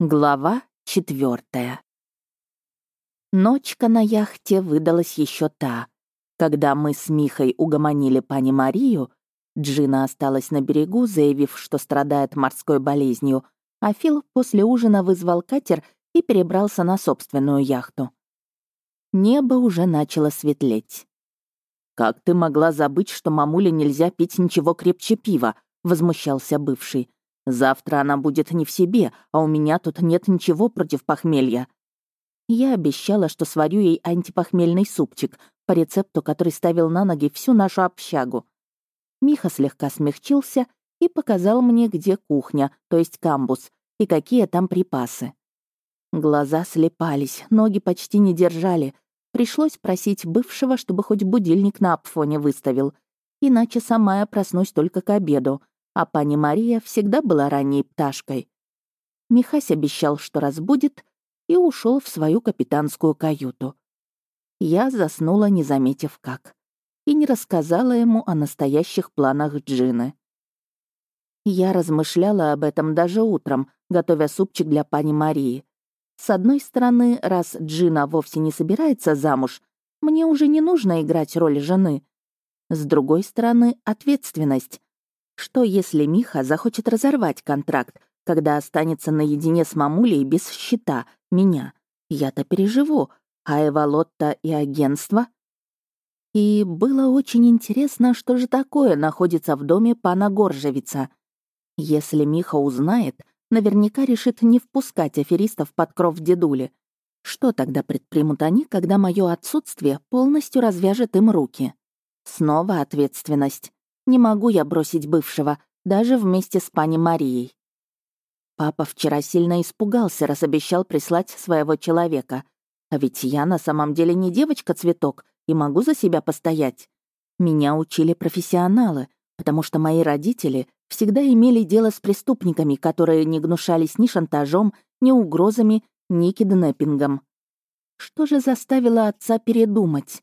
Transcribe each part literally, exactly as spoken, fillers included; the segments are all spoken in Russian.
Глава четвертая. Ночка на яхте выдалась еще та. Когда мы с Михой угомонили пани Марию, Джина осталась на берегу, заявив, что страдает морской болезнью, а Фил после ужина вызвал катер и перебрался на собственную яхту. Небо уже начало светлеть. «Как ты могла забыть, что мамуле нельзя пить ничего крепче пива?» — возмущался бывший. «Завтра она будет не в себе, а у меня тут нет ничего против похмелья». Я обещала, что сварю ей антипохмельный супчик по рецепту, который ставил на ноги всю нашу общагу. Миха слегка смягчился и показал мне, где кухня, то есть камбус, и какие там припасы. Глаза слепались, ноги почти не держали. Пришлось просить бывшего, чтобы хоть будильник на апфоне выставил, иначе сама я проснусь только к обеду, а пани Мария всегда была ранней пташкой. Михась обещал, что разбудит, и ушел в свою капитанскую каюту. Я заснула, не заметив как, и не рассказала ему о настоящих планах Джины. Я размышляла об этом даже утром, готовя супчик для пани Марии. С одной стороны, раз Джина вовсе не собирается замуж, мне уже не нужно играть роль жены. С другой стороны, ответственность. Что, если Миха захочет разорвать контракт, когда останется наедине с мамулей без счета, меня? Я-то переживу, а Эволотта и агентство? И было очень интересно, что же такое находится в доме пана Горжевица. Если Миха узнает, наверняка решит не впускать аферистов под кров дедули. Что тогда предпримут они, когда мое отсутствие полностью развяжет им руки? Снова ответственность. Не могу я бросить бывшего, даже вместе с пани Марией. Папа вчера сильно испугался, раз обещал прислать своего человека. А ведь я на самом деле не девочка-цветок и могу за себя постоять. Меня учили профессионалы, потому что мои родители всегда имели дело с преступниками, которые не гнушались ни шантажом, ни угрозами, ни киднеппингом. Что же заставило отца передумать?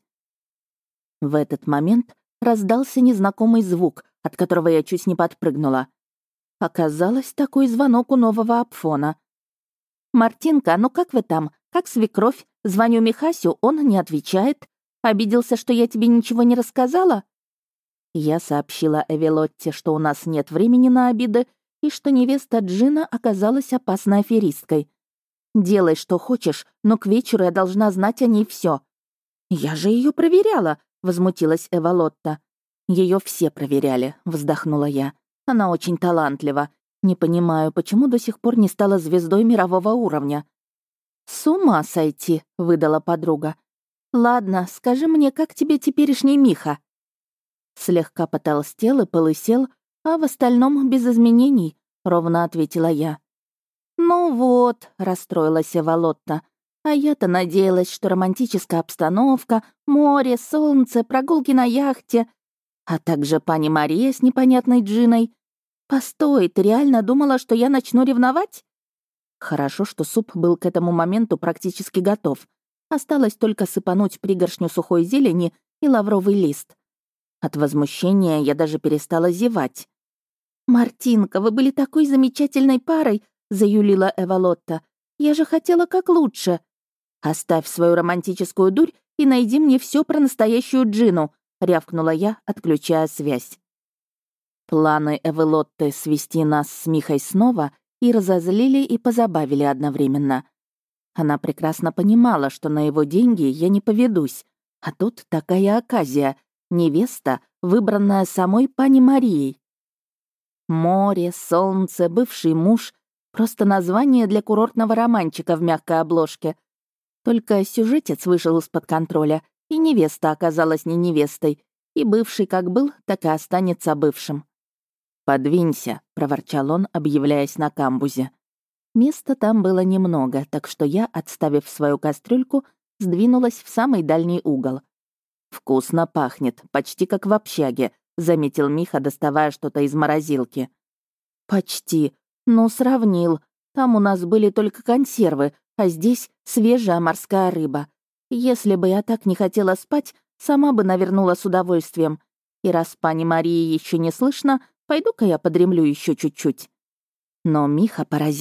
В этот момент раздался незнакомый звук, от которого я чуть не подпрыгнула. Оказалось, такой звонок у нового апфона. «Мартинка, ну как вы там? Как свекровь? Звоню Михасю, он не отвечает. Обиделся, что я тебе ничего не рассказала?» Я сообщила Эвелотте, что у нас нет времени на обиды и что невеста Джина оказалась опасной аферисткой. «Делай, что хочешь, но к вечеру я должна знать о ней все. «Я же ее проверяла», — возмутилась Эволотта. Ее все проверяли», — вздохнула я. «Она очень талантлива. Не понимаю, почему до сих пор не стала звездой мирового уровня». «С ума сойти», — выдала подруга. «Ладно, скажи мне, как тебе теперешний Миха?» «Слегка потолстел и полысел, а в остальном без изменений», — ровно ответила я. «Ну вот», — расстроилась Эволотта. «А я-то надеялась, что романтическая обстановка, море, солнце, прогулки на яхте, а также пани Мария с непонятной Джиной. Постой, ты реально думала, что я начну ревновать?» Хорошо, что суп был к этому моменту практически готов. Осталось только сыпануть пригоршню сухой зелени и лавровый лист. От возмущения я даже перестала зевать. «Мартинка, вы были такой замечательной парой», — заюлила Эволотта. «Я же хотела как лучше». «Оставь свою романтическую дурь и найди мне все про настоящую Джину», — рявкнула я, отключая связь. Планы Эвелотты свести нас с Михой снова и разозлили, и позабавили одновременно. Она прекрасно понимала, что на его деньги я не поведусь, а тут такая оказия — невеста, выбранная самой пани Марией. Море, солнце, бывший муж — просто название для курортного романчика в мягкой обложке. Только сюжетец вышел из-под контроля, и невеста оказалась не невестой, и бывший как был, так и останется бывшим. «Подвинься», — проворчал он, объявляясь на камбузе. Места там было немного, так что я, отставив свою кастрюльку, сдвинулась в самый дальний угол. «Вкусно пахнет, почти как в общаге», — заметил Миха, доставая что-то из морозилки. «Почти. Ну, сравнил. Там у нас были только консервы, а здесь свежая морская рыба. Если бы я так не хотела спать, сама бы навернула с удовольствием. И раз пани Марии еще не слышно, пойду-ка я подремлю еще чуть-чуть». Но Миха, паразит,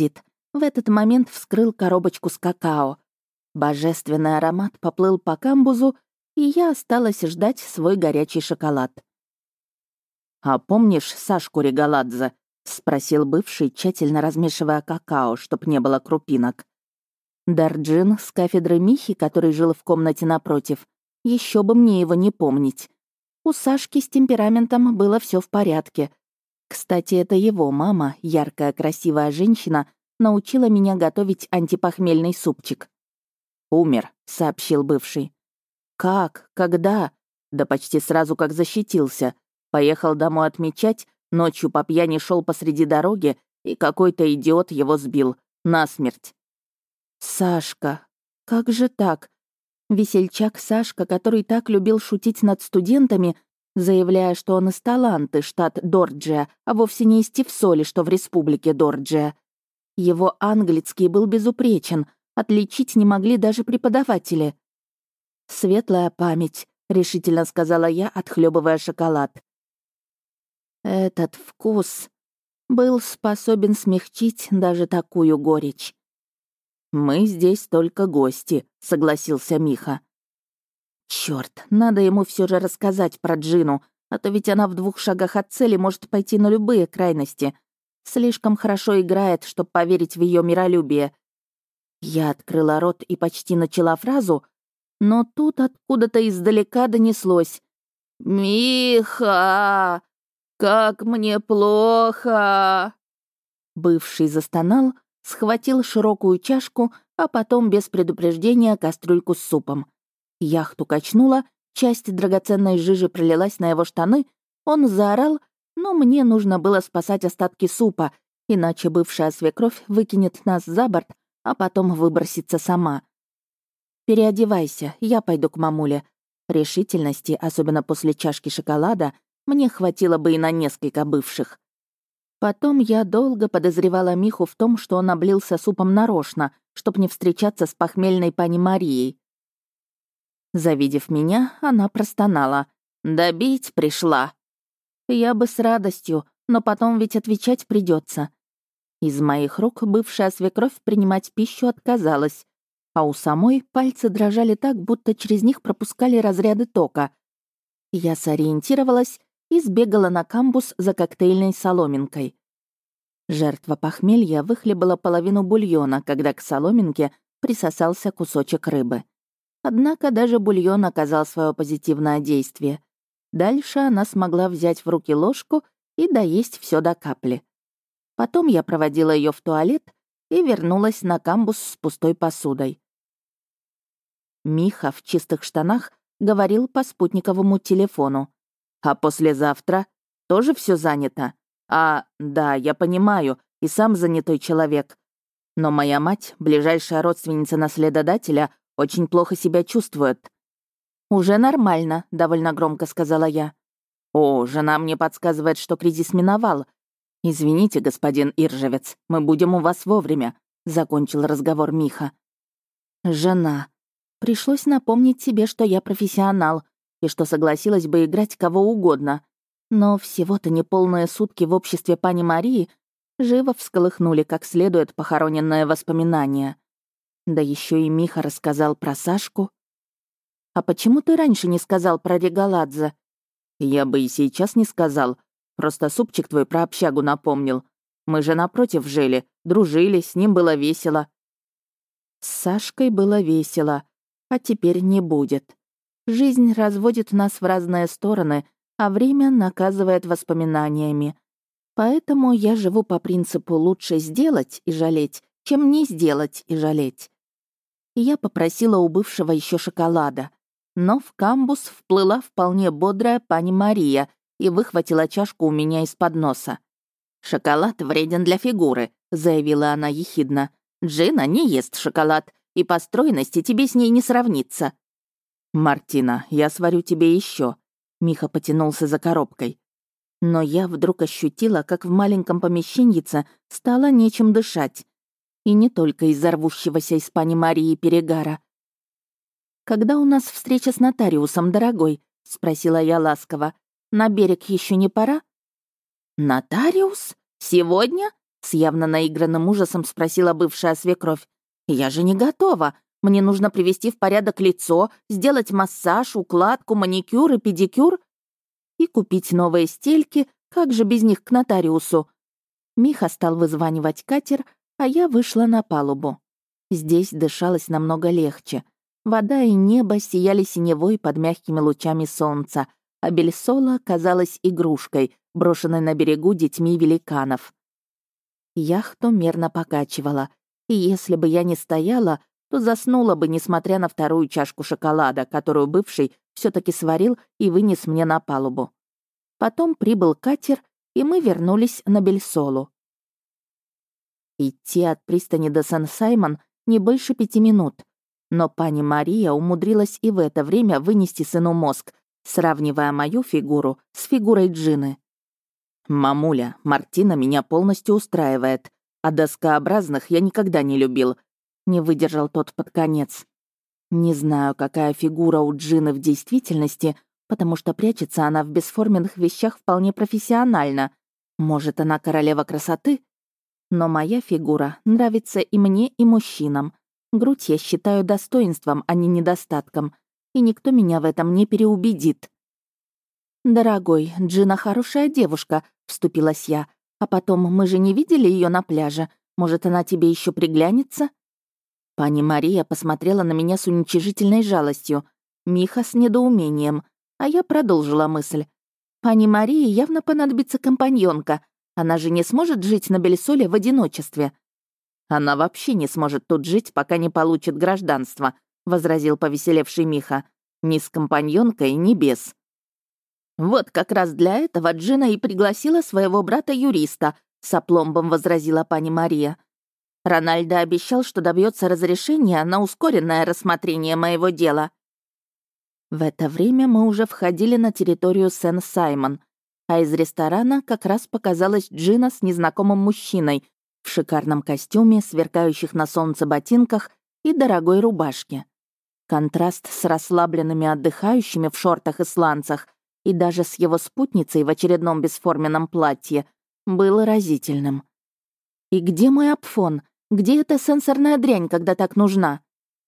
в этот момент вскрыл коробочку с какао. Божественный аромат поплыл по камбузу, и я осталась ждать свой горячий шоколад. «А помнишь Сашку Регаладзе?» — спросил бывший, тщательно размешивая какао, чтоб не было крупинок. Дарджин с кафедры Михи, который жил в комнате напротив, еще бы мне его не помнить. У Сашки с темпераментом было все в порядке. Кстати, это его мама, яркая красивая женщина, научила меня готовить антипохмельный супчик. «Умер», — сообщил бывший. «Как? Когда?» «Да почти сразу, как защитился. Поехал домой отмечать, ночью по пьяни шел посреди дороги, и какой-то идиот его сбил. Насмерть». «Сашка, как же так?» Весельчак Сашка, который так любил шутить над студентами, заявляя, что он из Таланты, штат Дорджия, а вовсе не из Тифсоли, что в республике Дорджия. Его английский был безупречен, отличить не могли даже преподаватели. «Светлая память», — решительно сказала я, отхлебывая шоколад. Этот вкус был способен смягчить даже такую горечь. «Мы здесь только гости», — согласился Миха. Черт, надо ему все же рассказать про Джину, а то ведь она в двух шагах от цели может пойти на любые крайности. Слишком хорошо играет, чтобы поверить в ее миролюбие. Я открыла рот и почти начала фразу, но тут откуда-то издалека донеслось: «Миха, как мне плохо!» Бывший застонал, схватил широкую чашку, а потом без предупреждения кастрюльку с супом. Яхту качнула, часть драгоценной жижи пролилась на его штаны, он заорал, но мне нужно было спасать остатки супа, иначе бывшая свекровь выкинет нас за борт, а потом выбросится сама. «Переодевайся, я пойду к мамуле». Решительности, особенно после чашки шоколада, мне хватило бы и на несколько бывших. Потом я долго подозревала Миху в том, что он облился супом нарочно, чтоб не встречаться с похмельной пани Марией. Завидев меня, она простонала. «Добить пришла». Я бы с радостью, но потом ведь отвечать придется. Из моих рук бывшая свекровь принимать пищу отказалась, а у самой пальцы дрожали так, будто через них пропускали разряды тока. Я сориентировалась и сбегала на камбус за коктейльной соломинкой. Жертва похмелья выхлебала половину бульона, когда к соломинке присосался кусочек рыбы. Однако даже бульон оказал свое позитивное действие. Дальше она смогла взять в руки ложку и доесть все до капли. Потом я проводила ее в туалет и вернулась на камбус с пустой посудой. Миха в чистых штанах говорил по спутниковому телефону. «А послезавтра тоже все занято? А, да, я понимаю, и сам занятой человек. Но моя мать, ближайшая родственница наследодателя, очень плохо себя чувствует». «Уже нормально», — довольно громко сказала я. «О, жена мне подсказывает, что кризис миновал. Извините, господин Иржевец, мы будем у вас вовремя», — закончил разговор Миха. «Жена. Пришлось напомнить себе, что я профессионал и что согласилась бы играть кого угодно. Но всего-то неполные сутки в обществе пани Марии живо всколыхнули как следует похороненное воспоминание. Да еще и Миха рассказал про Сашку. «А почему ты раньше не сказал про Регаладзе?» «Я бы и сейчас не сказал. Просто супчик твой про общагу напомнил. Мы же напротив жили, дружили, с ним было весело». С Сашкой было весело, а теперь не будет. Жизнь разводит нас в разные стороны, а время наказывает воспоминаниями. Поэтому я живу по принципу «лучше сделать и жалеть, чем не сделать и жалеть». Я попросила у бывшего еще шоколада, но в камбус вплыла вполне бодрая пани Мария и выхватила чашку у меня из-под носа. «Шоколад вреден для фигуры», — заявила она ехидно. «Джина не ест шоколад, и по стройности тебе с ней не сравнится». «Мартина, я сварю тебе еще. Миха потянулся за коробкой. Но я вдруг ощутила, как в маленьком помещеньице стало нечем дышать. И не только из-за рвущегося из пани Марии перегара. «Когда у нас встреча с нотариусом, дорогой?» — спросила я ласково. «На берег еще не пора?» «Нотариус? Сегодня?» С явно наигранным ужасом спросила бывшая свекровь. «Я же не готова. Мне нужно привести в порядок лицо, сделать массаж, укладку, маникюр и педикюр и купить новые стельки. Как же без них к нотариусу?» Миха стал вызванивать катер, а я вышла на палубу. Здесь дышалось намного легче. Вода и небо сияли синевой под мягкими лучами солнца, а Бельсола казалась игрушкой, брошенной на берегу детьми великанов. Яхту мерно покачивала, и если бы я не стояла, то заснула бы, несмотря на вторую чашку шоколада, которую бывший все таки сварил и вынес мне на палубу. Потом прибыл катер, и мы вернулись на Бельсолу. Идти от пристани до Сан-Саймон не больше пяти минут, но пани Мария умудрилась и в это время вынести сыну мозг, сравнивая мою фигуру с фигурой Джины. «Мамуля, Мартина меня полностью устраивает, а доскообразных я никогда не любил», — не выдержал тот под конец. Не знаю, какая фигура у Джины в действительности, потому что прячется она в бесформенных вещах вполне профессионально. Может, она королева красоты? Но моя фигура нравится и мне, и мужчинам. Грудь я считаю достоинством, а не недостатком, и никто меня в этом не переубедит. «Дорогой, Джина хорошая девушка», — вступилась я. «А потом, мы же не видели ее на пляже. Может, она тебе еще приглянется?» Пани Мария посмотрела на меня с уничижительной жалостью, Миха с недоумением, а я продолжила мысль. «Пани Марии явно понадобится компаньонка. Она же не сможет жить на Бельсоле в одиночестве». «Она вообще не сможет тут жить, пока не получит гражданство», — возразил повеселевший Миха. «Ни с компаньонкой, ни без». «Вот как раз для этого Джина и пригласила своего брата-юриста», — с опломбом возразила пани Мария. «Рональдо обещал, что добьется разрешения на ускоренное рассмотрение моего дела». В это время мы уже входили на территорию Сен-Саймон, а из ресторана как раз показалась Джина с незнакомым мужчиной в шикарном костюме, сверкающих на солнце ботинках и дорогой рубашке. Контраст с расслабленными отдыхающими в шортах и сланцах и даже с его спутницей в очередном бесформенном платье был разительным. «И где мой апфон? Где эта сенсорная дрянь, когда так нужна?»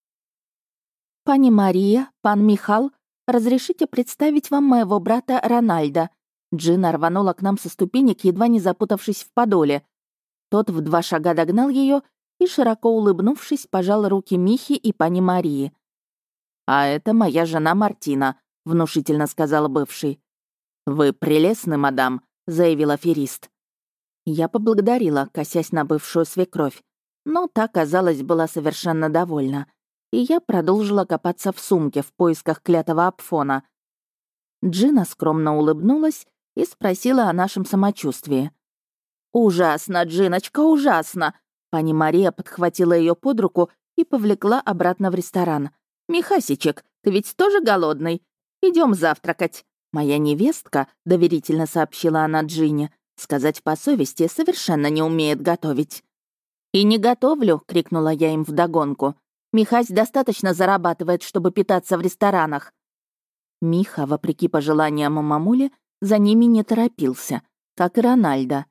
«Пани Мария, пан Михал, разрешите представить вам моего брата Рональда». Джина рванула к нам со ступенек, едва не запутавшись в подоле. Тот в два шага догнал ее и, широко улыбнувшись, пожал руки Михи и пани Марии. «А это моя жена Мартина», — внушительно сказал бывший. «Вы прелестны, мадам», — заявил аферист. Я поблагодарила, косясь на бывшую свекровь, но та, казалось, была совершенно довольна, и я продолжила копаться в сумке в поисках клятого апфона. Джина скромно улыбнулась и спросила о нашем самочувствии. «Ужасно, Джиночка, ужасно!» Пани Мария подхватила ее под руку и повлекла обратно в ресторан. «Михасичек, ты ведь тоже голодный? Идем завтракать». «Моя невестка», — доверительно сообщила она Джине, сказать по совести, совершенно не умеет готовить. «И не готовлю», — крикнула я им вдогонку. «Михась достаточно зарабатывает, чтобы питаться в ресторанах». Миха, вопреки пожеланиям мамули, за ними не торопился, как и Рональдо.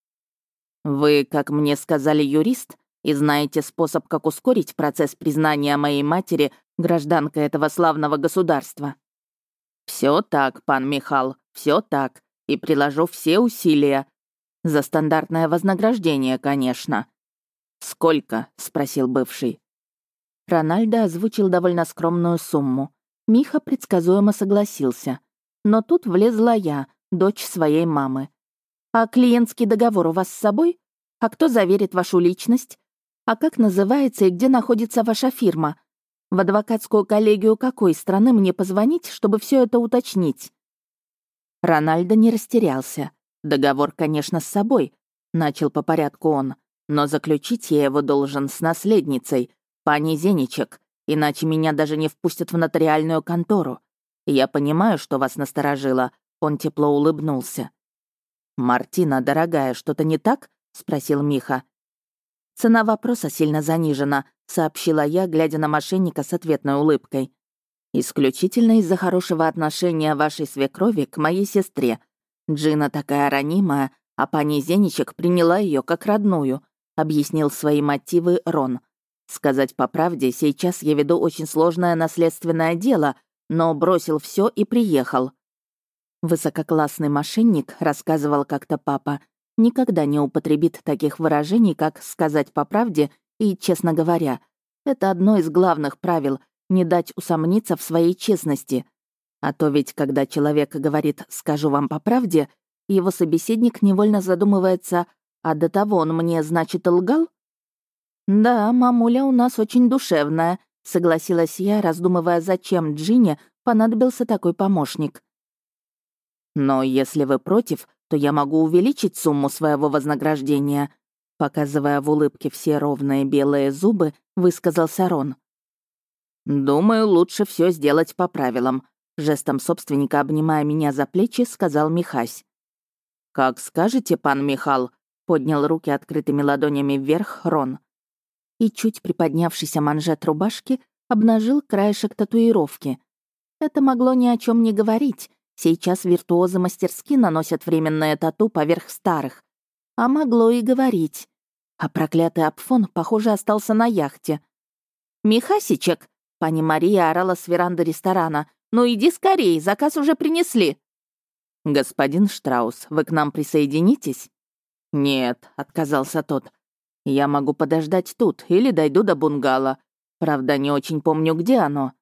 «Вы, как мне сказали, юрист, и знаете способ, как ускорить процесс признания моей матери гражданкой этого славного государства». «Все так, пан Михал, все так, и приложу все усилия. За стандартное вознаграждение, конечно». «Сколько?» — спросил бывший. Рональдо озвучил довольно скромную сумму. Миха предсказуемо согласился. Но тут влезла я, дочь своей мамы. «А клиентский договор у вас с собой? А кто заверит вашу личность? А как называется и где находится ваша фирма? В адвокатскую коллегию какой страны мне позвонить, чтобы все это уточнить?» Рональдо не растерялся. «Договор, конечно, с собой», — начал по порядку он, «но заключить я его должен с наследницей, пани Зеничек, иначе меня даже не впустят в нотариальную контору. Я понимаю, что вас насторожило», — он тепло улыбнулся. «Мартина, дорогая, что-то не так?» — спросил Миха. «Цена вопроса сильно занижена», — сообщила я, глядя на мошенника с ответной улыбкой. «Исключительно из-за хорошего отношения вашей свекрови к моей сестре. Джина такая ранимая, а пани Зеничек приняла ее как родную», — объяснил свои мотивы Рон. «Сказать по правде, сейчас я веду очень сложное наследственное дело, но бросил все и приехал». Высококлассный мошенник, рассказывал как-то папа, никогда не употребит таких выражений, как «сказать по правде» и «честно говоря». Это одно из главных правил — не дать усомниться в своей честности. А то ведь, когда человек говорит «скажу вам по правде», его собеседник невольно задумывается, а до того он мне, значит, лгал? «Да, мамуля у нас очень душевная», — согласилась я, раздумывая, зачем Джине понадобился такой помощник. «Но если вы против, то я могу увеличить сумму своего вознаграждения», показывая в улыбке все ровные белые зубы, высказался Рон. «Думаю, лучше все сделать по правилам», жестом собственника, обнимая меня за плечи, сказал Михась. «Как скажете, пан Михал», поднял руки открытыми ладонями вверх Рон. И чуть приподнявшийся манжет рубашки обнажил краешек татуировки. Это могло ни о чем не говорить. Сейчас виртуозы мастерски наносят временное тату поверх старых. А могло и говорить. А проклятый Апфон, похоже, остался на яхте. «Михасичек!» — пани Мария орала с веранды ресторана. «Ну иди скорей, заказ уже принесли!» «Господин Штраус, вы к нам присоединитесь?» «Нет», — отказался тот. «Я могу подождать тут или дойду до бунгало. Правда, не очень помню, где оно».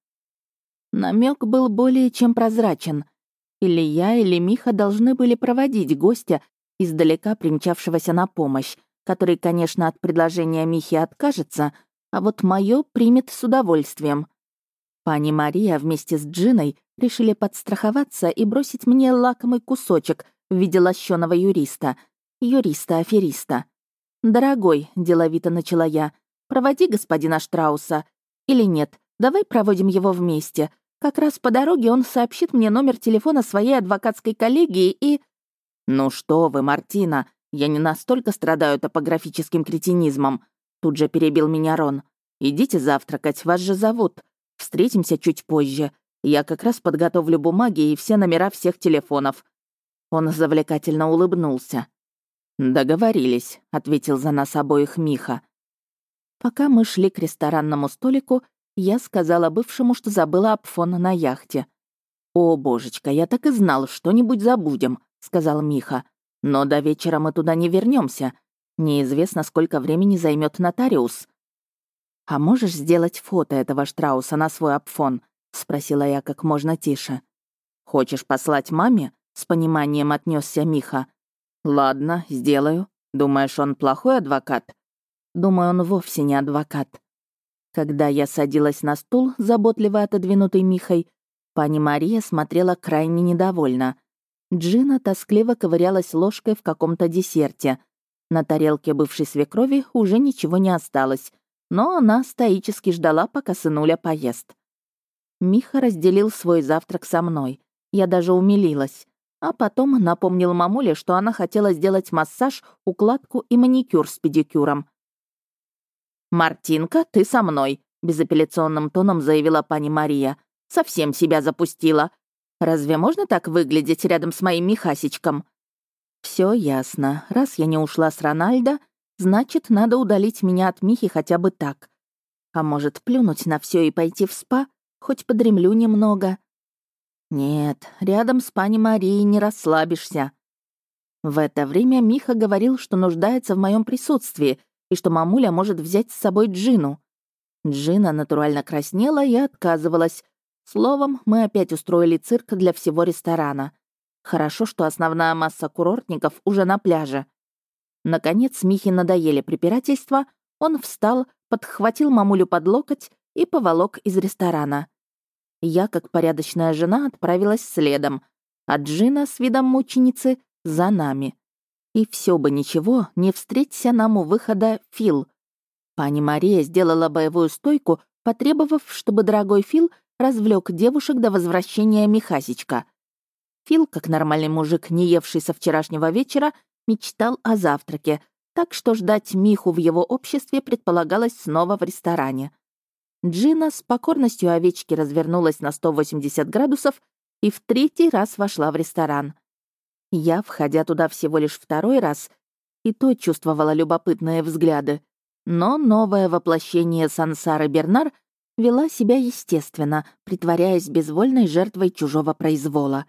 Намек был более чем прозрачен. Или я, или Миха должны были проводить гостя, издалека примчавшегося на помощь, который, конечно, от предложения Михи откажется, а вот моё примет с удовольствием. Пани Мария вместе с Джиной решили подстраховаться и бросить мне лакомый кусочек в виде лощеного юриста. Юриста-афериста. «Дорогой», — деловито начала я, — «проводи господина Штрауса. Или нет, давай проводим его вместе. Как раз по дороге он сообщит мне номер телефона своей адвокатской коллегии и...» «Ну что вы, Мартина, я не настолько страдаю топографическим кретинизмом», тут же перебил меня Рон. «Идите завтракать, вас же зовут. Встретимся чуть позже. Я как раз подготовлю бумаги и все номера всех телефонов». Он завлекательно улыбнулся. «Договорились», — ответил за нас обоих Миха. Пока мы шли к ресторанному столику, я сказала бывшему, что забыла Апфон на яхте. «О, божечка, я так и знал, что-нибудь забудем», — сказал Миха. «Но до вечера мы туда не вернемся. Неизвестно, сколько времени займет нотариус». «А можешь сделать фото этого Штрауса на свой Апфон?» — спросила я как можно тише. «Хочешь послать маме?» — с пониманием отнесся Миха. «Ладно, сделаю. Думаешь, он плохой адвокат?» «Думаю, он вовсе не адвокат». Когда я садилась на стул, заботливо отодвинутый Михой, пани Мария смотрела крайне недовольно. Джина тоскливо ковырялась ложкой в каком-то десерте. На тарелке бывшей свекрови уже ничего не осталось, но она стоически ждала, пока сынуля поест. Миха разделил свой завтрак со мной. Я даже умилилась. А потом напомнил мамуле, что она хотела сделать массаж, укладку и маникюр с педикюром. «Мартинка, ты со мной», — безапелляционным тоном заявила пани Мария. «Совсем себя запустила. Разве можно так выглядеть рядом с моим Михасичком?» Все ясно. Раз я не ушла с Рональдо, значит, надо удалить меня от Михи хотя бы так. А может, плюнуть на все и пойти в спа? Хоть подремлю немного. Нет, рядом с пани Марией не расслабишься. В это время Миха говорил, что нуждается в моем присутствии и что мамуля может взять с собой Джину. Джина натурально краснела и отказывалась. Словом, мы опять устроили цирк для всего ресторана. Хорошо, что основная масса курортников уже на пляже. Наконец, Михе надоели препирательства, он встал, подхватил мамулю под локоть и поволок из ресторана. Я, как порядочная жена, отправилась следом, а Джина с видом мученицы за нами. И все бы ничего, не встреться нам у выхода Фил. Пани Мария сделала боевую стойку, потребовав, чтобы дорогой Фил развлек девушек до возвращения Михасичка. Фил, как нормальный мужик, не евший со вчерашнего вечера, мечтал о завтраке, так что ждать Миху в его обществе предполагалось снова в ресторане. Джина с покорностью овечки развернулась на сто восемьдесят градусов и в третий раз вошла в ресторан. Я, входя туда всего лишь второй раз, и то чувствовала любопытные взгляды. Но новое воплощение Сансары Бернар вела себя естественно, притворяясь безвольной жертвой чужого произвола.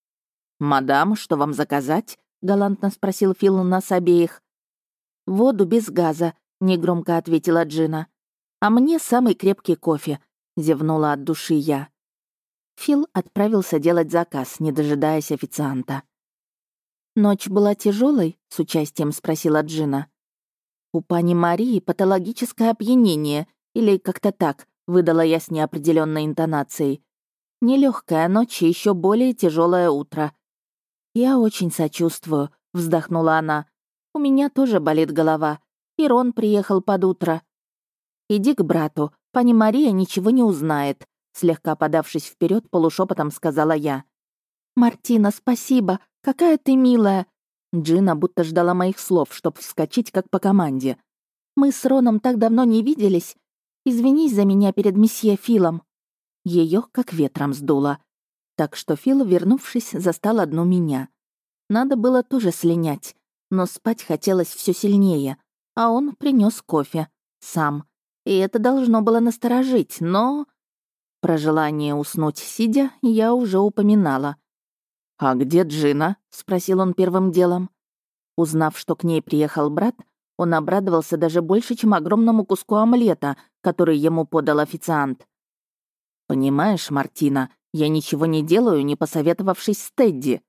«Мадам, что вам заказать?» — галантно спросил Фил нас обеих. «Воду без газа», — негромко ответила Джина. «А мне самый крепкий кофе», — зевнула от души я. Фил отправился делать заказ, не дожидаясь официанта. «Ночь была тяжелой? С участием спросила Джина. «У пани Марии патологическое опьянение, или как-то так», — выдала я с неопределенной интонацией. «Нелегкая ночь и еще более тяжелое утро». «Я очень сочувствую», — вздохнула она. «У меня тоже болит голова. И Рон приехал под утро». «Иди к брату, пани Мария ничего не узнает», — слегка подавшись вперед, полушепотом сказала я. «Мартина, спасибо, какая ты милая!» Джина будто ждала моих слов, чтоб вскочить, как по команде. «Мы с Роном так давно не виделись. Извинись за меня перед месье Филом». Ее как ветром сдуло. Так что Фил, вернувшись, застал одну меня. Надо было тоже слинять, но спать хотелось все сильнее, а он принес кофе. Сам. И это должно было насторожить, но... Про желание уснуть сидя я уже упоминала. «А где Джина?» — спросил он первым делом. Узнав, что к ней приехал брат, он обрадовался даже больше, чем огромному куску омлета, который ему подал официант. «Понимаешь, Мартина, я ничего не делаю, не посоветовавшись с Тедди».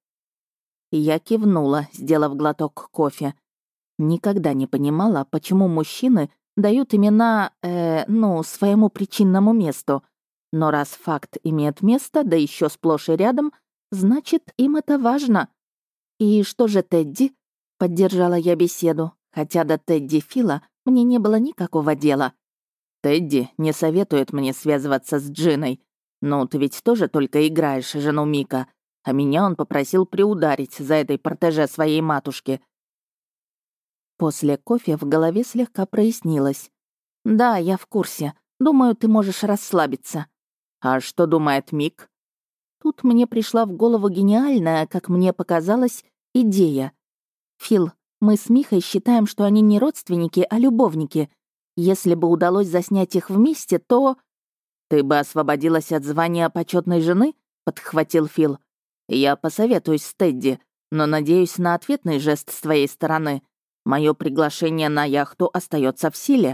Я кивнула, сделав глоток кофе. Никогда не понимала, почему мужчины дают имена, э, ну, своему причинному месту. Но раз факт имеет место, да еще сплошь и рядом, значит, им это важно. «И что же Тедди?» — поддержала я беседу, хотя до Тедди Фила мне не было никакого дела. «Тедди не советует мне связываться с Джиной. Ну, ты ведь тоже только играешь жену Мика, а меня он попросил приударить за этой протеже своей матушки». После кофе в голове слегка прояснилось. «Да, я в курсе. Думаю, ты можешь расслабиться». «А что думает Мик?» Тут мне пришла в голову гениальная, как мне показалось, идея. «Фил, мы с Михой считаем, что они не родственники, а любовники. Если бы удалось заснять их вместе, то...» «Ты бы освободилась от звания почетной жены?» — подхватил Фил. «Я посоветуюсь с Тедди, но надеюсь на ответный жест с твоей стороны. Мое приглашение на яхту остается в силе».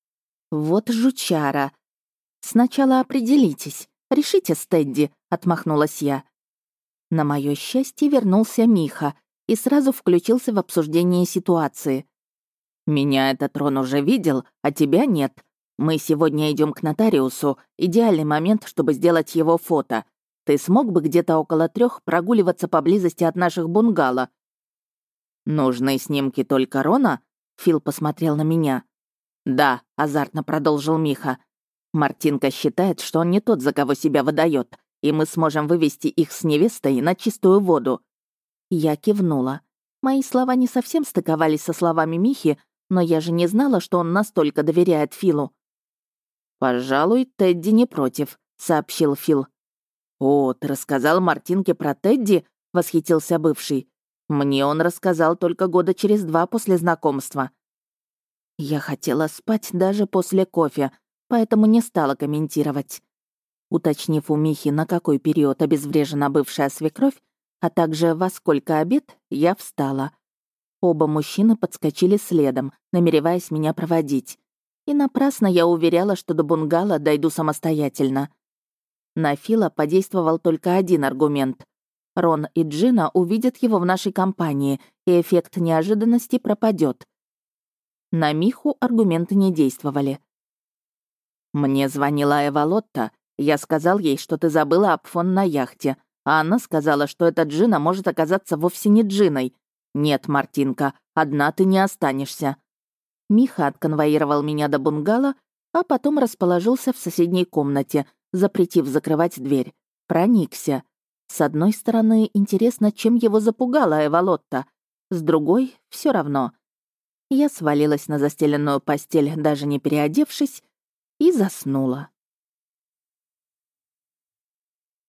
«Вот жучара. Сначала определитесь. Решите с Тедди», — отмахнулась я. На мое счастье вернулся Миха и сразу включился в обсуждение ситуации. «Меня этот Рон уже видел, а тебя нет. Мы сегодня идем к нотариусу. Идеальный момент, чтобы сделать его фото. Ты смог бы где-то около трех прогуливаться поблизости от наших бунгало?» «Нужны снимки только Рона?» — Фил посмотрел на меня. «Да», — азартно продолжил Миха. «Мартинка считает, что он не тот, за кого себя выдает, и мы сможем вывести их с невестой на чистую воду». Я кивнула. Мои слова не совсем стыковались со словами Михи, но я же не знала, что он настолько доверяет Филу. «Пожалуй, Тедди не против», — сообщил Фил. «О, ты рассказал Мартинке про Тедди?» — восхитился бывший. «Мне он рассказал только года через два после знакомства». Я хотела спать даже после кофе, поэтому не стала комментировать. Уточнив у Михи, на какой период обезврежена бывшая свекровь, а также во сколько обед, я встала. Оба мужчины подскочили следом, намереваясь меня проводить. И напрасно я уверяла, что до бунгало дойду самостоятельно. На Фила подействовал только один аргумент. Рон и Джина увидят его в нашей компании, и эффект неожиданности пропадет. На Миху аргументы не действовали. «Мне звонила Эва Лотта. Я сказал ей, что ты забыла об фон на яхте, а она сказала, что эта Джина может оказаться вовсе не Джиной. Нет, Мартинка, одна ты не останешься». Миха отконвоировал меня до бунгало, а потом расположился в соседней комнате, запретив закрывать дверь. Проникся. С одной стороны, интересно, чем его запугала Эва Лотта. С другой, все равно. Я свалилась на застеленную постель, даже не переодевшись, и заснула.